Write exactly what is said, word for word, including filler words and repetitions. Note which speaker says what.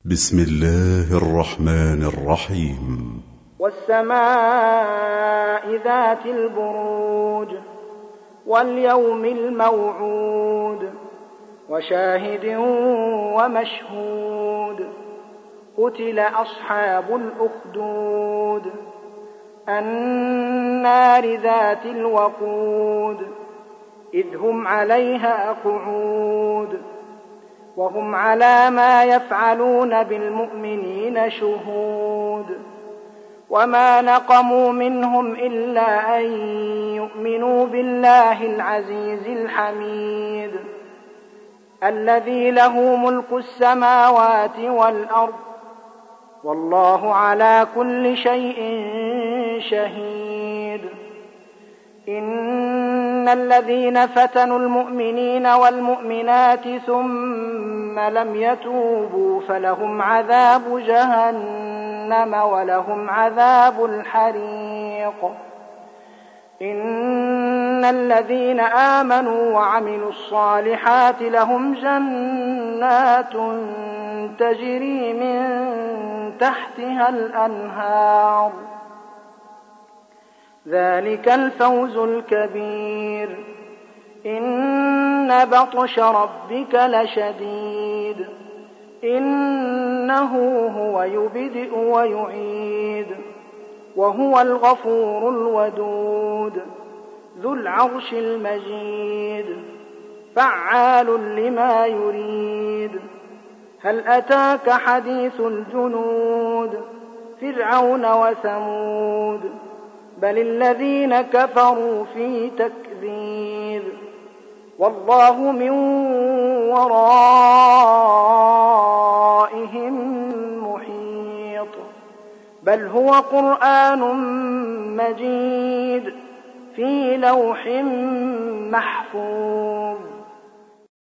Speaker 1: بسم الله الرحمن الرحيم.
Speaker 2: والسماء ذات البروج واليوم الموعود وشاهد ومشهود قتل أصحاب الأخدود النار ذات الوقود إذ هم عليها قعود وهم على ما يفعلون بالمؤمنين شهود وما نقموا منهم إلا أن يؤمنوا بالله العزيز الحميد الذي له ملك السماوات والأرض والله على كل شيء شهيد. إن الذين فتنوا المؤمنين والمؤمنات ثم لم يتوبوا فلهم عذاب جهنم ولهم عذاب الحريق. إن الذين آمنوا وعملوا الصالحات لهم جنات تجري من تحتها الأنهار ذلك الفوز الكبير. إن بطش ربك لشديد إنه هو يبدئ ويعيد وهو الغفور الودود ذو العرش المجيد فعال لما يريد. هل أتاك حديث الجنود فرعون وثمود بل الذين كفروا في تكذيب والله من ورائهم محيط بل هو قرآن مجيد في لوح محفوظ.